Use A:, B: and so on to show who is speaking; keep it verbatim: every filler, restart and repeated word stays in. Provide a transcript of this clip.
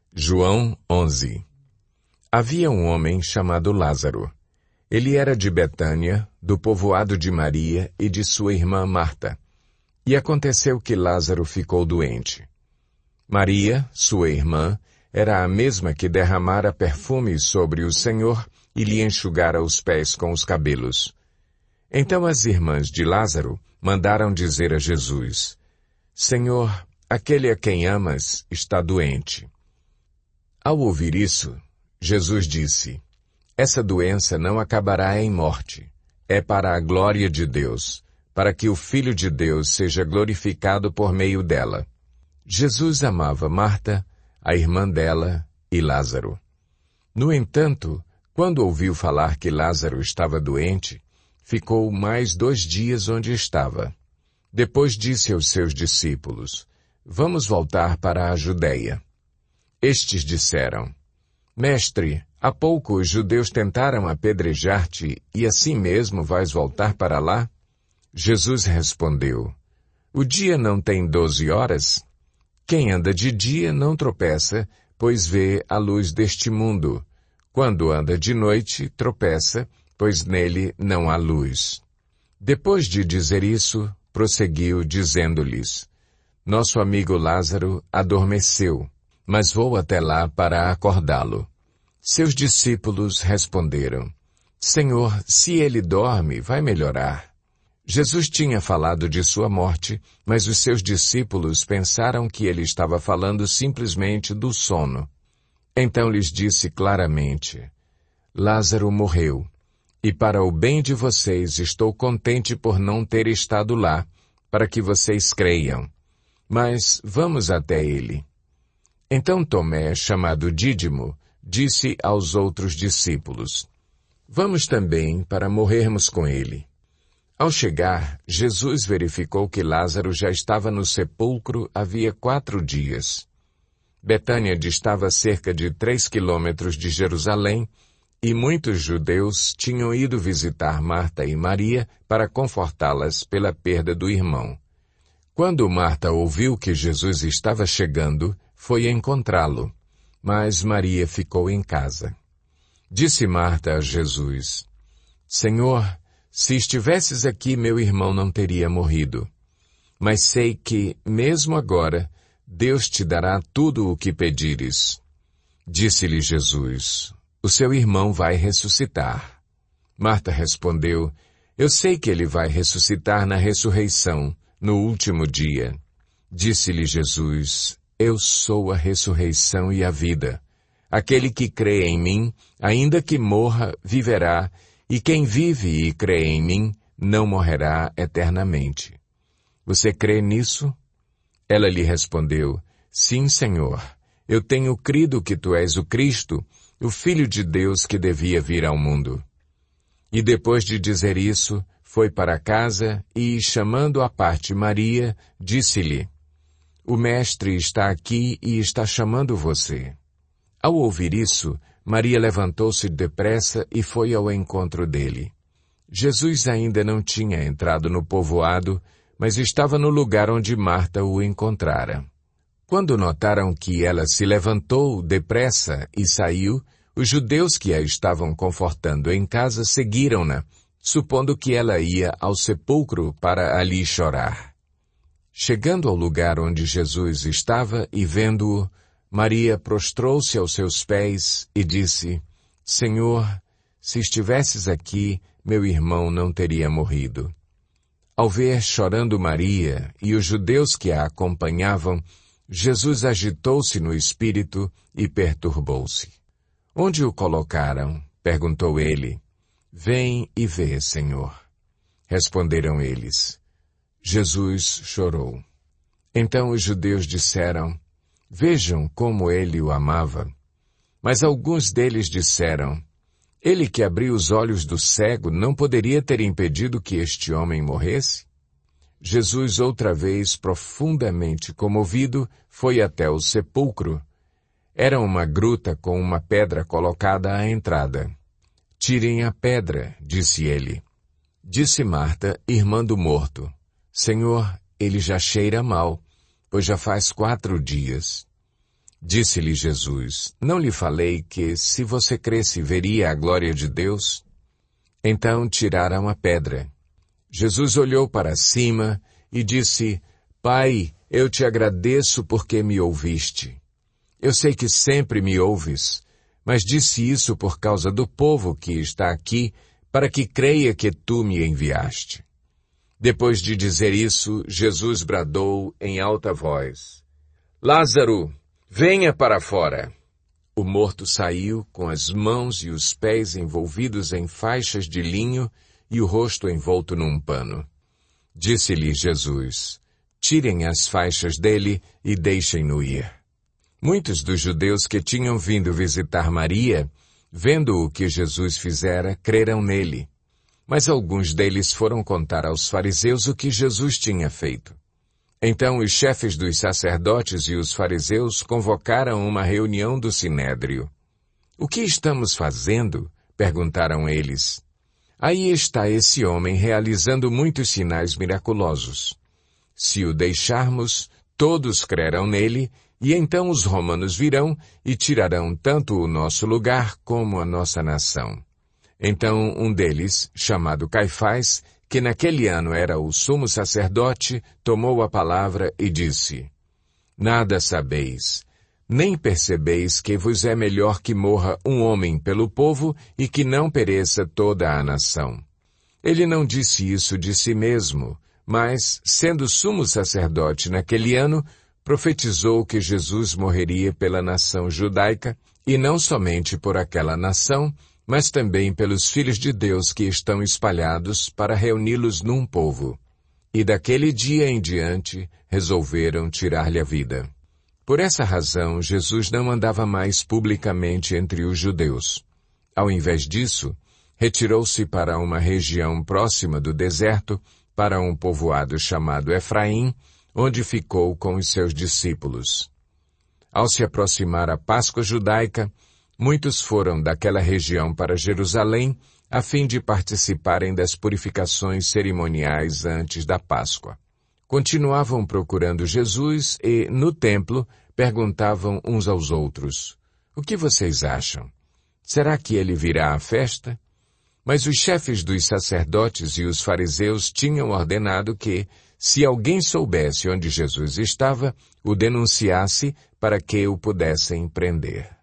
A: João onze. Havia um homem chamado Lázaro. Ele era de Betânia, do povoado de Maria e de sua irmã Marta. E aconteceu que Lázaro ficou doente. Maria, sua irmã, era a mesma que derramara perfume sobre o Senhor e lhe enxugara os pés com os cabelos. Então as irmãs de Lázaro mandaram dizer a Jesus: Senhor, aquele a quem amas está doente. Ao ouvir isso, Jesus disse: Essa doença não acabará em morte. É para a glória de Deus, para que o Filho de Deus seja glorificado por meio dela. Jesus amava Marta, a irmã dela, e Lázaro. No entanto, quando ouviu falar que Lázaro estava doente, ficou mais dois dias onde estava. Depois disse aos seus discípulos: Vamos voltar para a Judeia. Estes disseram: Mestre, há pouco os judeus tentaram apedrejar-te e assim mesmo vais voltar para lá? Jesus respondeu: O dia não tem doze horas? Quem anda de dia não tropeça, pois vê a luz deste mundo. Quando anda de noite, tropeça, pois nele não há luz. Depois de dizer isso, prosseguiu dizendo-lhes: Nosso amigo Lázaro adormeceu, mas vou até lá para acordá-lo. Seus discípulos responderam: Senhor, se ele dorme, vai melhorar. Jesus tinha falado de sua morte, mas os seus discípulos pensaram que ele estava falando simplesmente do sono. Então lhes disse claramente: Lázaro morreu, e para o bem de vocês estou contente por não ter estado lá, para que vocês creiam. Mas vamos até ele. Então Tomé, chamado Dídimo, disse aos outros discípulos: Vamos também para morrermos com ele. Ao chegar, Jesus verificou que Lázaro já estava no sepulcro havia quatro dias. Betânia distava cerca de três quilômetros de Jerusalém, e muitos judeus tinham ido visitar Marta e Maria para confortá-las pela perda do irmão. Quando Marta ouviu que Jesus estava chegando, foi encontrá-lo, mas Maria ficou em casa. Disse Marta a Jesus: Senhor, se estivesses aqui, meu irmão não teria morrido. Mas sei que, mesmo agora, Deus te dará tudo o que pedires. Disse-lhe Jesus: O seu irmão vai ressuscitar. Marta respondeu: Eu sei que ele vai ressuscitar na ressurreição, no último dia. Disse-lhe Jesus: Eu sou a ressurreição e a vida. Aquele que crê em mim, ainda que morra, viverá, e quem vive e crê em mim, não morrerá eternamente. Você crê nisso? Ela lhe respondeu: Sim, Senhor. Eu tenho crido que tu és o Cristo, o Filho de Deus que devia vir ao mundo. E depois de dizer isso, foi para casa e, chamando à parte Maria, disse-lhe: O Mestre está aqui e está chamando você. Ao ouvir isso, Maria levantou-se depressa e foi ao encontro dele. Jesus ainda não tinha entrado no povoado, mas estava no lugar onde Marta o encontrara. Quando notaram que ela se levantou depressa e saiu, os judeus que a estavam confortando em casa seguiram-na, supondo que ela ia ao sepulcro para ali chorar. Chegando ao lugar onde Jesus estava e vendo-o, Maria prostrou-se aos seus pés e disse: Senhor, se estivesses aqui, meu irmão não teria morrido. Ao ver chorando Maria e os judeus que a acompanhavam, Jesus agitou-se no espírito e perturbou-se. Onde o colocaram? Perguntou ele. Vem e vê, Senhor. Responderam eles. Jesus chorou. Então os judeus disseram: Vejam como ele o amava. Mas alguns deles disseram: Ele que abriu os olhos do cego não poderia ter impedido que este homem morresse? Jesus, outra vez profundamente comovido, foi até o sepulcro. Era uma gruta com uma pedra colocada à entrada. Tirem a pedra, disse ele. Disse Marta, irmã do morto: Senhor, ele já cheira mal, pois já faz quatro dias. Disse-lhe Jesus: Não lhe falei que, se você cresce, veria a glória de Deus? Então tiraram a pedra. Jesus olhou para cima e disse: Pai, eu te agradeço porque me ouviste. Eu sei que sempre me ouves, mas disse isso por causa do povo que está aqui, para que creia que tu me enviaste. Depois de dizer isso, Jesus bradou em alta voz: Lázaro, venha para fora. O morto saiu com as mãos e os pés envolvidos em faixas de linho e o rosto envolto num pano. Disse-lhe Jesus: Tirem as faixas dele e deixem-no ir. Muitos dos judeus que tinham vindo visitar Maria, vendo o que Jesus fizera, creram nele. Mas alguns deles foram contar aos fariseus o que Jesus tinha feito. Então os chefes dos sacerdotes e os fariseus convocaram uma reunião do sinédrio. O que estamos fazendo? Perguntaram eles. Aí está esse homem realizando muitos sinais miraculosos. Se o deixarmos, todos crerão nele, e então os romanos virão e tirarão tanto o nosso lugar como a nossa nação. Então um deles, chamado Caifás, que naquele ano era o sumo sacerdote, tomou a palavra e disse: Nada sabeis, nem percebeis que vos é melhor que morra um homem pelo povo e que não pereça toda a nação. Ele não disse isso de si mesmo, mas, sendo sumo sacerdote naquele ano, profetizou que Jesus morreria pela nação judaica, e não somente por aquela nação, mas também pelos filhos de Deus que estão espalhados para reuni-los num povo. E daquele dia em diante, resolveram tirar-lhe a vida. Por essa razão, Jesus não andava mais publicamente entre os judeus. Ao invés disso, retirou-se para uma região próxima do deserto, para um povoado chamado Efraim, onde ficou com os seus discípulos. Ao se aproximar a Páscoa judaica, muitos foram daquela região para Jerusalém, a fim de participarem das purificações cerimoniais antes da Páscoa. Continuavam procurando Jesus e, no templo, perguntavam uns aos outros: O que vocês acham? Será que ele virá à festa? Mas os chefes dos sacerdotes e os fariseus tinham ordenado que, se alguém soubesse onde Jesus estava, o denunciasse para que o pudessem prender.